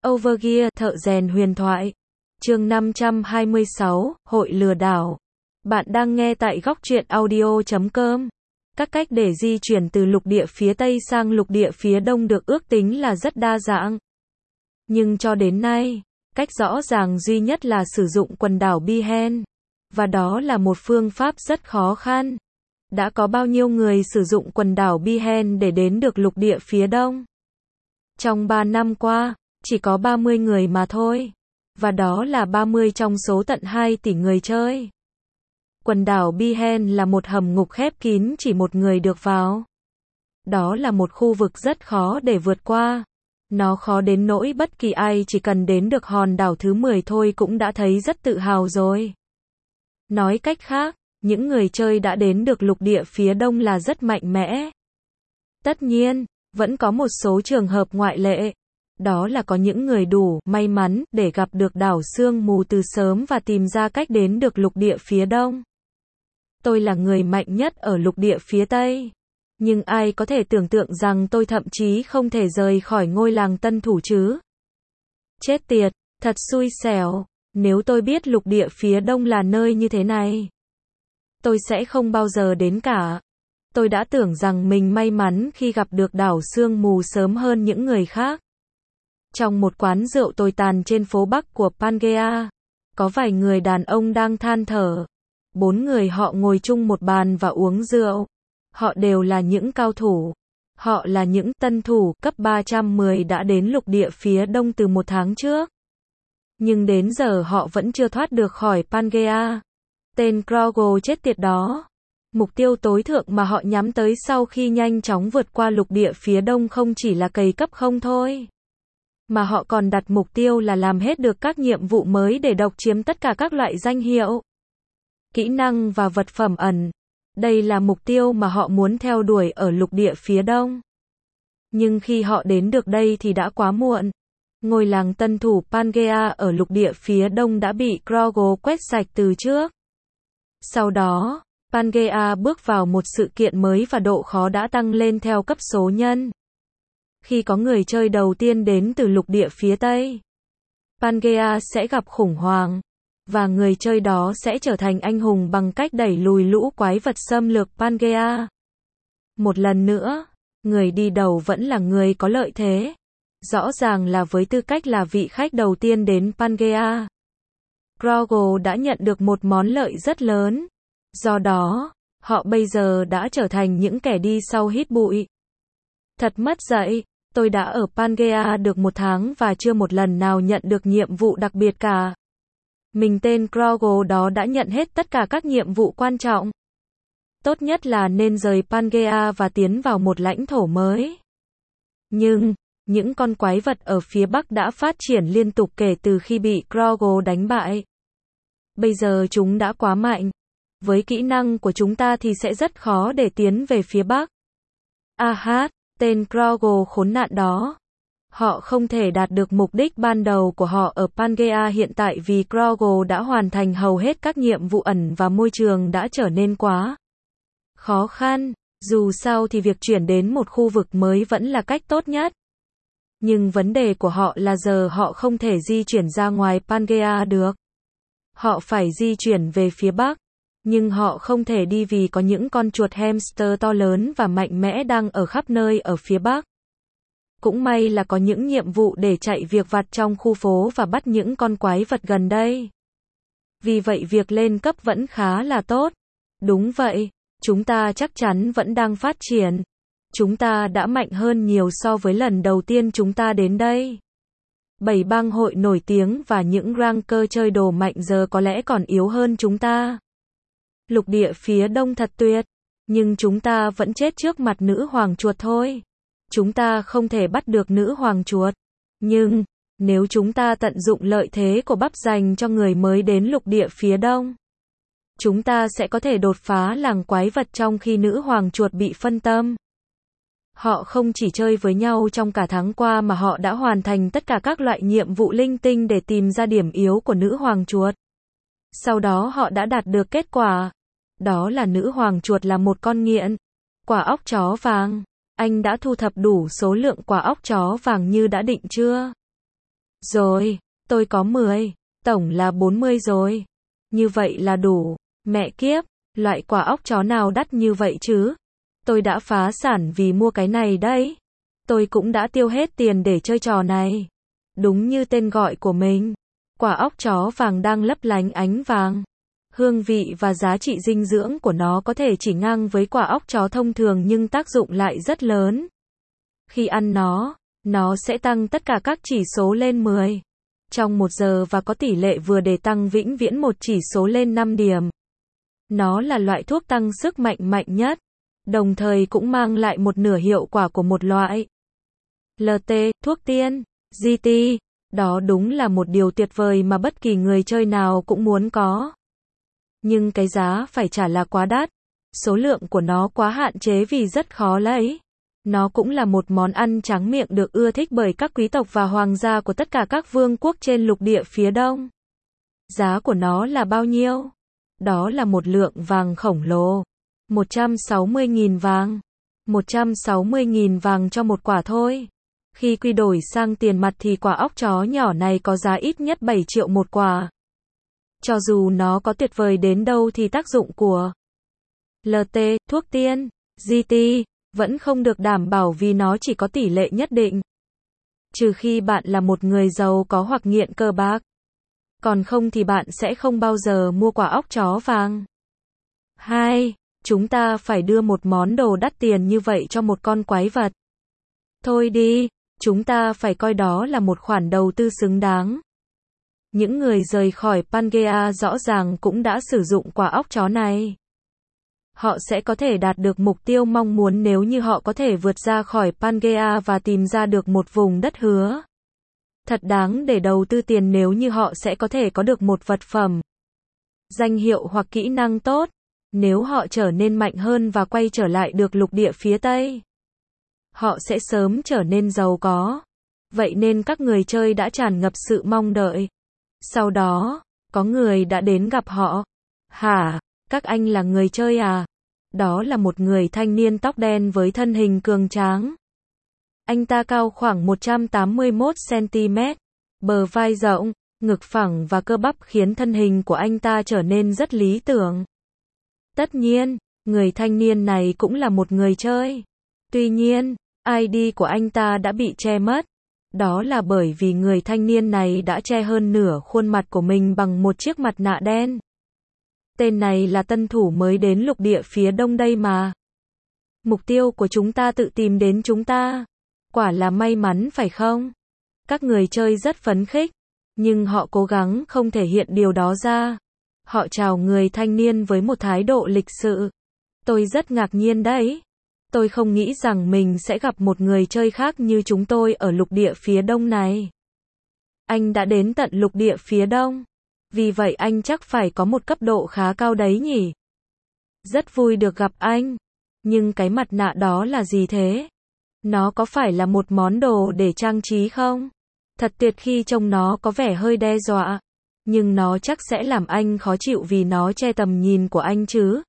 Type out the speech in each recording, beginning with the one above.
Overgear, thợ rèn huyền thoại. Chương 526, hội lừa đảo. Bạn đang nghe tại góc truyện audio.com. Các cách để di chuyển từ lục địa phía Tây sang lục địa phía Đông được ước tính là rất đa dạng. Nhưng cho đến nay, cách rõ ràng duy nhất là sử dụng quần đảo Behen. Và đó là một phương pháp rất khó khăn. Đã có bao nhiêu người sử dụng quần đảo Behen để đến được lục địa phía Đông? Trong 3 năm qua, chỉ có 30 người mà thôi. Và đó là 30 trong số tận 2 tỷ người chơi. Quần đảo Behen là một hầm ngục khép kín chỉ một người được vào. Đó là một khu vực rất khó để vượt qua. Nó khó đến nỗi bất kỳ ai chỉ cần đến được hòn đảo thứ 10 thôi cũng đã thấy rất tự hào rồi. Nói cách khác, những người chơi đã đến được lục địa phía Đông là rất mạnh mẽ. Tất nhiên, vẫn có một số trường hợp ngoại lệ. Đó là có những người đủ may mắn để gặp được đảo sương mù từ sớm và tìm ra cách đến được lục địa phía Đông. Tôi là người mạnh nhất ở lục địa phía Tây. Nhưng ai có thể tưởng tượng rằng tôi thậm chí không thể rời khỏi ngôi làng tân thủ chứ? Chết tiệt, thật xui xẻo. Nếu tôi biết lục địa phía Đông là nơi như thế này, tôi sẽ không bao giờ đến cả. Tôi đã tưởng rằng mình may mắn khi gặp được đảo sương mù sớm hơn những người khác. Trong một quán rượu tồi tàn trên phố Bắc của Pangaea, có vài người đàn ông đang than thở. 4 người họ ngồi chung một bàn và uống rượu. Họ đều là những cao thủ. Họ là những tân thủ cấp 310 đã đến lục địa phía Đông từ 1 tháng trước. Nhưng đến giờ họ vẫn chưa thoát được khỏi Pangaea. Tên Krogo chết tiệt đó. Mục tiêu tối thượng mà họ nhắm tới sau khi nhanh chóng vượt qua lục địa phía Đông không chỉ là cày cấp không thôi. Mà họ còn đặt mục tiêu là làm hết được các nhiệm vụ mới để độc chiếm tất cả các loại danh hiệu, kỹ năng và vật phẩm ẩn. Đây là mục tiêu mà họ muốn theo đuổi ở lục địa phía Đông. Nhưng khi họ đến được đây thì đã quá muộn. Ngôi làng tân thủ Pangaea ở lục địa phía Đông đã bị Krogo quét sạch từ trước. Sau đó, Pangaea bước vào một sự kiện mới và độ khó đã tăng lên theo cấp số nhân. Khi có người chơi đầu tiên đến từ lục địa phía Tây, Pangaea sẽ gặp khủng hoảng. Và người chơi đó sẽ trở thành anh hùng bằng cách đẩy lùi lũ quái vật xâm lược Pangaea. Một lần nữa, người đi đầu vẫn là người có lợi thế. Rõ ràng là với tư cách là vị khách đầu tiên đến Pangaea, Krogo đã nhận được một món lợi rất lớn. Do đó, họ bây giờ đã trở thành những kẻ đi sau hít bụi. Thật mất dạy, tôi đã ở Pangaea được 1 tháng và chưa một lần nào nhận được nhiệm vụ đặc biệt cả. Mình tên Krogo đó đã nhận hết tất cả các nhiệm vụ quan trọng. Tốt nhất là nên rời Pangaea và tiến vào một lãnh thổ mới. Nhưng, những con quái vật ở phía Bắc đã phát triển liên tục kể từ khi bị Krogo đánh bại. Bây giờ chúng đã quá mạnh. Với kỹ năng của chúng ta thì sẽ rất khó để tiến về phía Bắc. Tên Krogo khốn nạn đó. Họ không thể đạt được mục đích ban đầu của họ ở Pangaea hiện tại vì Krogo đã hoàn thành hầu hết các nhiệm vụ ẩn và môi trường đã trở nên quá khó khăn. Dù sao thì việc chuyển đến một khu vực mới vẫn là cách tốt nhất. Nhưng vấn đề của họ là giờ họ không thể di chuyển ra ngoài Pangaea được. Họ phải di chuyển về phía Bắc. Nhưng họ không thể đi vì có những con chuột hamster to lớn và mạnh mẽ đang ở khắp nơi ở phía Bắc. Cũng may là có những nhiệm vụ để chạy việc vặt trong khu phố và bắt những con quái vật gần đây. Vì vậy việc lên cấp vẫn khá là tốt. Đúng vậy, chúng ta chắc chắn vẫn đang phát triển. Chúng ta đã mạnh hơn nhiều so với lần đầu tiên chúng ta đến đây. 7 bang hội nổi tiếng và những ranker chơi đồ mạnh giờ có lẽ còn yếu hơn chúng ta. Lục địa phía Đông thật tuyệt, nhưng chúng ta vẫn chết trước mặt nữ hoàng chuột thôi. Chúng ta không thể bắt được nữ hoàng chuột. Nhưng, nếu chúng ta tận dụng lợi thế của bắp dành cho người mới đến lục địa phía Đông, chúng ta sẽ có thể đột phá làng quái vật trong khi nữ hoàng chuột bị phân tâm. Họ không chỉ chơi với nhau trong cả tháng qua mà họ đã hoàn thành tất cả các loại nhiệm vụ linh tinh để tìm ra điểm yếu của nữ hoàng chuột. Sau đó họ đã đạt được kết quả. Đó là nữ hoàng chuột là một con nghiện. Quả óc chó vàng. Anh đã thu thập đủ số lượng quả óc chó vàng như đã định chưa? Rồi, tôi có 10, tổng là 40 rồi. Như vậy là đủ. Mẹ kiếp, loại quả óc chó nào đắt như vậy chứ? Tôi đã phá sản vì mua cái này đấy. Tôi cũng đã tiêu hết tiền để chơi trò này. Đúng như tên gọi của mình. Quả óc chó vàng đang lấp lánh ánh vàng. Hương vị và giá trị dinh dưỡng của nó có thể chỉ ngang với quả óc chó thông thường nhưng tác dụng lại rất lớn. Khi ăn nó sẽ tăng tất cả các chỉ số lên 10 trong 1 giờ và có tỷ lệ vừa để tăng vĩnh viễn một chỉ số lên 5 điểm. Nó là loại thuốc tăng sức mạnh mạnh nhất, đồng thời cũng mang lại một nửa hiệu quả của một loại LT, thuốc tiên, GT. Đó đúng là một điều tuyệt vời mà bất kỳ người chơi nào cũng muốn có. Nhưng cái giá phải trả là quá đắt. Số lượng của nó quá hạn chế vì rất khó lấy. Nó cũng là một món ăn tráng miệng được ưa thích bởi các quý tộc và hoàng gia của tất cả các vương quốc trên lục địa phía đông. Giá của nó là bao nhiêu? Đó là một lượng vàng khổng lồ. 160.000 vàng. 160.000 vàng cho một quả thôi. Khi quy đổi sang tiền mặt thì quả óc chó nhỏ này có giá ít nhất 7 triệu một quả. Cho dù nó có tuyệt vời đến đâu thì tác dụng của LT, thuốc tiên, GT, vẫn không được đảm bảo vì nó chỉ có tỷ lệ nhất định. Trừ khi bạn là một người giàu có hoặc nghiện cờ bạc. Còn không thì bạn sẽ không bao giờ mua quả óc chó vàng. 2. Chúng ta phải đưa một món đồ đắt tiền như vậy cho một con quái vật. Thôi đi, chúng ta phải coi đó là một khoản đầu tư xứng đáng. Những người rời khỏi Pangea rõ ràng cũng đã sử dụng quả óc chó này. Họ sẽ có thể đạt được mục tiêu mong muốn nếu như họ có thể vượt ra khỏi Pangea và tìm ra được một vùng đất hứa. Thật đáng để đầu tư tiền nếu như họ sẽ có thể có được một vật phẩm, danh hiệu hoặc kỹ năng tốt, nếu họ trở nên mạnh hơn và quay trở lại được lục địa phía Tây. Họ sẽ sớm trở nên giàu có. Vậy nên các người chơi đã tràn ngập sự mong đợi. Sau đó, có người đã đến gặp họ. Hả? Các anh là người chơi à? Đó là một người thanh niên tóc đen với thân hình cường tráng. Anh ta cao khoảng 181 cm, bờ vai rộng, ngực phẳng và cơ bắp khiến thân hình của anh ta trở nên rất lý tưởng. Tất nhiên, người thanh niên này cũng là một người chơi. Tuy nhiên, ID của anh ta đã bị che mất. Đó là bởi vì người thanh niên này đã che hơn nửa khuôn mặt của mình bằng một chiếc mặt nạ đen. Tên này là tân thủ mới đến lục địa phía đông đây mà. Mục tiêu của chúng ta tự tìm đến chúng ta. Quả là may mắn phải không? Các người chơi rất phấn khích, nhưng họ cố gắng không thể hiện điều đó ra. Họ chào người thanh niên với một thái độ lịch sự. Tôi rất ngạc nhiên đấy. Tôi không nghĩ rằng mình sẽ gặp một người chơi khác như chúng tôi ở lục địa phía đông này. Anh đã đến tận lục địa phía đông. Vì vậy anh chắc phải có một cấp độ khá cao đấy nhỉ? Rất vui được gặp anh. Nhưng cái mặt nạ đó là gì thế? Nó có phải là một món đồ để trang trí không? Thật tuyệt khi trông nó có vẻ hơi đe dọa. Nhưng nó chắc sẽ làm anh khó chịu vì nó che tầm nhìn của anh chứ.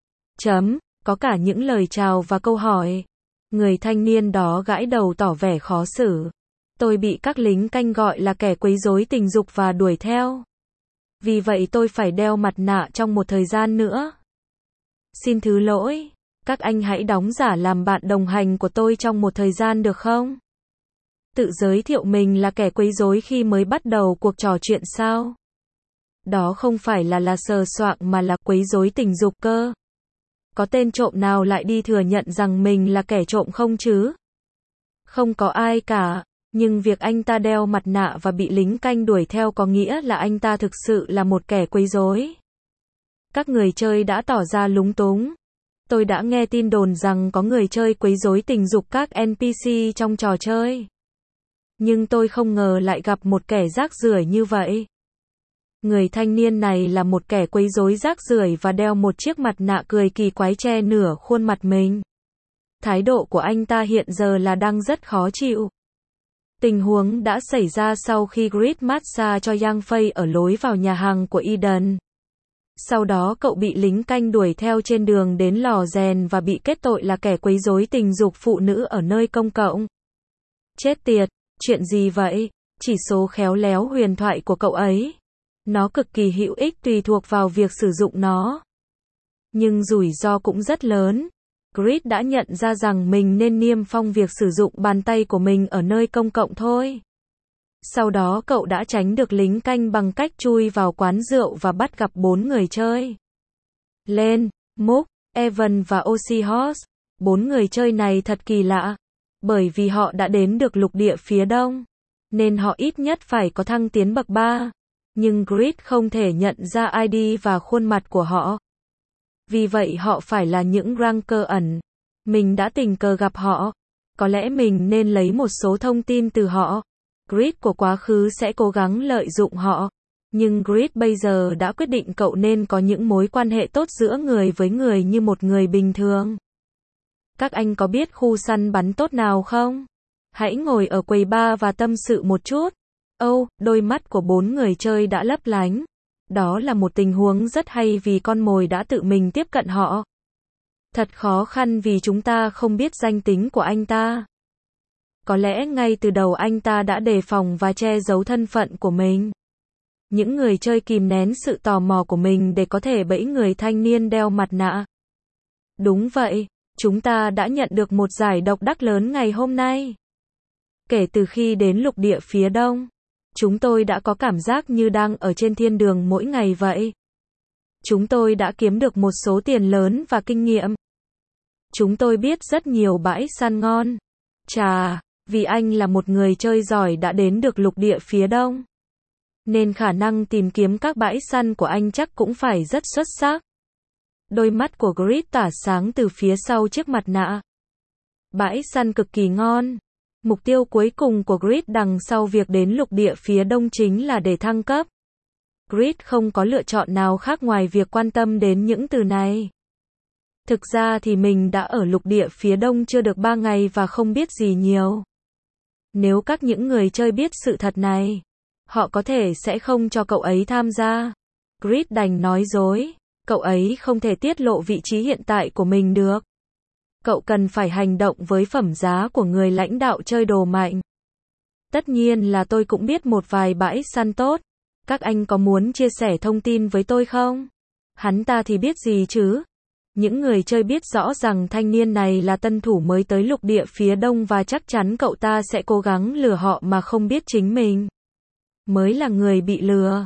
Có cả những lời chào và câu hỏi. Người thanh niên đó gãi đầu tỏ vẻ khó xử. Tôi bị các lính canh gọi là kẻ quấy rối tình dục và đuổi theo. Vì vậy tôi phải đeo mặt nạ trong một thời gian nữa. Xin thứ lỗi. Các anh hãy đóng giả làm bạn đồng hành của tôi trong một thời gian được không? Tự giới thiệu mình là kẻ quấy rối khi mới bắt đầu cuộc trò chuyện sao? Đó không phải là sờ soạng mà là quấy rối tình dục cơ. Có tên trộm nào lại đi thừa nhận rằng mình là kẻ trộm không chứ? Không có ai cả, nhưng việc anh ta đeo mặt nạ và bị lính canh đuổi theo có nghĩa là anh ta thực sự là một kẻ quấy rối. Các người chơi đã tỏ ra lúng túng. Tôi đã nghe tin đồn rằng có người chơi quấy rối tình dục các NPC trong trò chơi. Nhưng tôi không ngờ lại gặp một kẻ rác rưởi như vậy. Người thanh niên này là một kẻ quấy rối rác rưởi và đeo một chiếc mặt nạ cười kỳ quái che nửa khuôn mặt mình. Thái độ của anh ta hiện giờ là đang rất khó chịu. Tình huống đã xảy ra sau khi Grid massage cho Yang Fei ở lối vào nhà hàng của Eden. Sau đó cậu bị lính canh đuổi theo trên đường đến lò rèn và bị kết tội là kẻ quấy rối tình dục phụ nữ ở nơi công cộng. Chết tiệt, chuyện gì vậy? chỉ số khéo léo huyền thoại của cậu ấy. Nó cực kỳ hữu ích tùy thuộc vào việc sử dụng nó. Nhưng rủi ro cũng rất lớn. Grid đã nhận ra rằng mình nên niêm phong việc sử dụng bàn tay của mình ở nơi công cộng thôi. Sau đó cậu đã tránh được lính canh bằng cách chui vào quán rượu và bắt gặp 4 người chơi. Len, Mook, Evan và Oxyhorse. 4 người chơi này thật kỳ lạ. Bởi vì họ đã đến được lục địa phía đông. Nên họ ít nhất phải có thăng tiến bậc 3. Nhưng Grid không thể nhận ra ID và khuôn mặt của họ. Vì vậy họ phải là những ranker ẩn. Mình đã tình cờ gặp họ. Có lẽ mình nên lấy một số thông tin từ họ. Grid của quá khứ sẽ cố gắng lợi dụng họ. Nhưng Grid bây giờ đã quyết định cậu nên có những mối quan hệ tốt giữa người với người như một người bình thường. Các anh có biết khu săn bắn tốt nào không? Hãy ngồi ở quầy bar và tâm sự một chút. Đôi mắt của 4 người chơi đã lấp lánh. Đó là một tình huống rất hay vì con mồi đã tự mình tiếp cận họ. Thật khó khăn vì chúng ta không biết danh tính của anh ta. Có lẽ ngay từ đầu anh ta đã đề phòng và che giấu thân phận của mình. Những người chơi kìm nén sự tò mò của mình để có thể bẫy người thanh niên đeo mặt nạ. Đúng vậy, chúng ta đã nhận được một giải độc đắc lớn ngày hôm nay. Kể từ khi đến lục địa phía đông, chúng tôi đã có cảm giác như đang ở trên thiên đường mỗi ngày vậy. Chúng tôi đã kiếm được một số tiền lớn và kinh nghiệm. Chúng tôi biết rất nhiều bãi săn ngon. Chà, vì anh là một người chơi giỏi đã đến được lục địa phía đông. Nên khả năng tìm kiếm các bãi săn của anh chắc cũng phải rất xuất sắc. Đôi mắt của Grid tỏa sáng từ phía sau chiếc mặt nạ. Bãi săn cực kỳ ngon. Mục tiêu cuối cùng của Grid đằng sau việc đến lục địa phía đông chính là để thăng cấp. Grid không có lựa chọn nào khác ngoài việc quan tâm đến những từ này. Thực ra thì mình đã ở lục địa phía đông chưa được 3 ngày và không biết gì nhiều. Nếu những người chơi biết sự thật này, họ có thể sẽ không cho cậu ấy tham gia. Grid đành nói dối, cậu ấy không thể tiết lộ vị trí hiện tại của mình được. Cậu cần phải hành động với phẩm giá của người lãnh đạo chơi đồ mạnh. Tất nhiên là tôi cũng biết một vài bãi săn tốt. Các anh có muốn chia sẻ thông tin với tôi không? Hắn ta thì biết gì chứ? Những người chơi biết rõ rằng thanh niên này là tân thủ mới tới lục địa phía đông và chắc chắn cậu ta sẽ cố gắng lừa họ mà không biết chính mình mới là người bị lừa.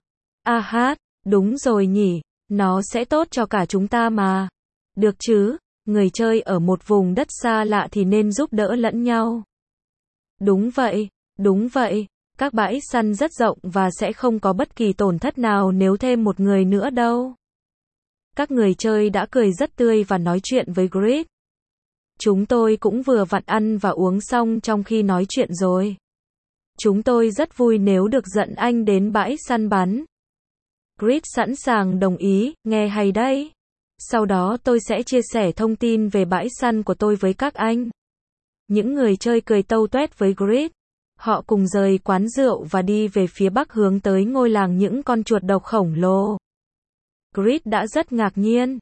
Đúng rồi nhỉ, nó sẽ tốt cho cả chúng ta mà. Được chứ, người chơi ở một vùng đất xa lạ thì nên giúp đỡ lẫn nhau. Đúng vậy, các bãi săn rất rộng và sẽ không có bất kỳ tổn thất nào nếu thêm một người nữa đâu. Các người chơi đã cười rất tươi và nói chuyện với Grid. Chúng tôi cũng vừa vặn ăn và uống xong trong khi nói chuyện rồi. Chúng tôi rất vui nếu được dẫn anh đến bãi săn bắn. Grid sẵn sàng đồng ý, nghe hay đấy. Sau đó tôi sẽ chia sẻ thông tin về bãi săn của tôi với các anh. Những người chơi cười tâu tuét với Grid. Họ cùng rời quán rượu và đi về phía bắc hướng tới ngôi làng những con chuột độc khổng lồ. Grid đã rất ngạc nhiên.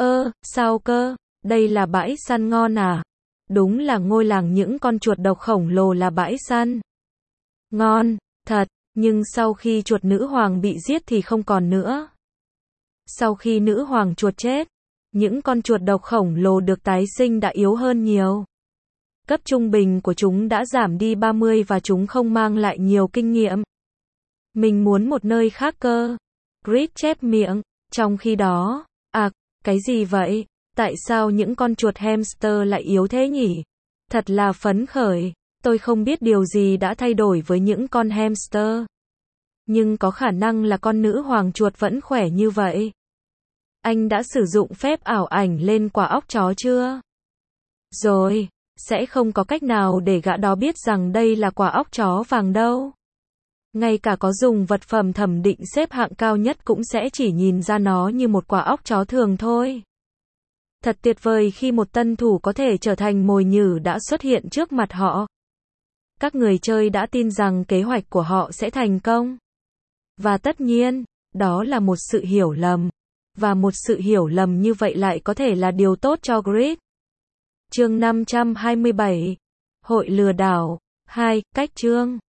Sao cơ? Đây là bãi săn ngon à? Đúng là ngôi làng những con chuột độc khổng lồ là bãi săn. Ngon, thật, nhưng sau khi chuột nữ hoàng bị giết thì không còn nữa. Sau khi nữ hoàng chuột chết, những con chuột độc khổng lồ được tái sinh đã yếu hơn nhiều. Cấp trung bình của chúng đã giảm đi 30 và chúng không mang lại nhiều kinh nghiệm. Mình muốn một nơi khác cơ. Grid chép miệng. Trong khi đó, cái gì vậy? Tại sao những con chuột hamster lại yếu thế nhỉ? Thật là phấn khởi. Tôi không biết điều gì đã thay đổi với những con hamster. Nhưng có khả năng là con nữ hoàng chuột vẫn khỏe như vậy. Anh đã sử dụng phép ảo ảnh lên quả óc chó chưa? Rồi, sẽ không có cách nào để gã đó biết rằng đây là quả óc chó vàng đâu. Ngay cả có dùng vật phẩm thẩm định xếp hạng cao nhất cũng sẽ chỉ nhìn ra nó như một quả óc chó thường thôi. Thật tuyệt vời khi một tân thủ có thể trở thành mồi nhử đã xuất hiện trước mặt họ. Các người chơi đã tin rằng kế hoạch của họ sẽ thành công. Và tất nhiên, đó là một sự hiểu lầm. Và một sự hiểu lầm như vậy lại có thể là điều tốt cho Grid. Chương 527. Hội lừa đảo. 2. Cách chương.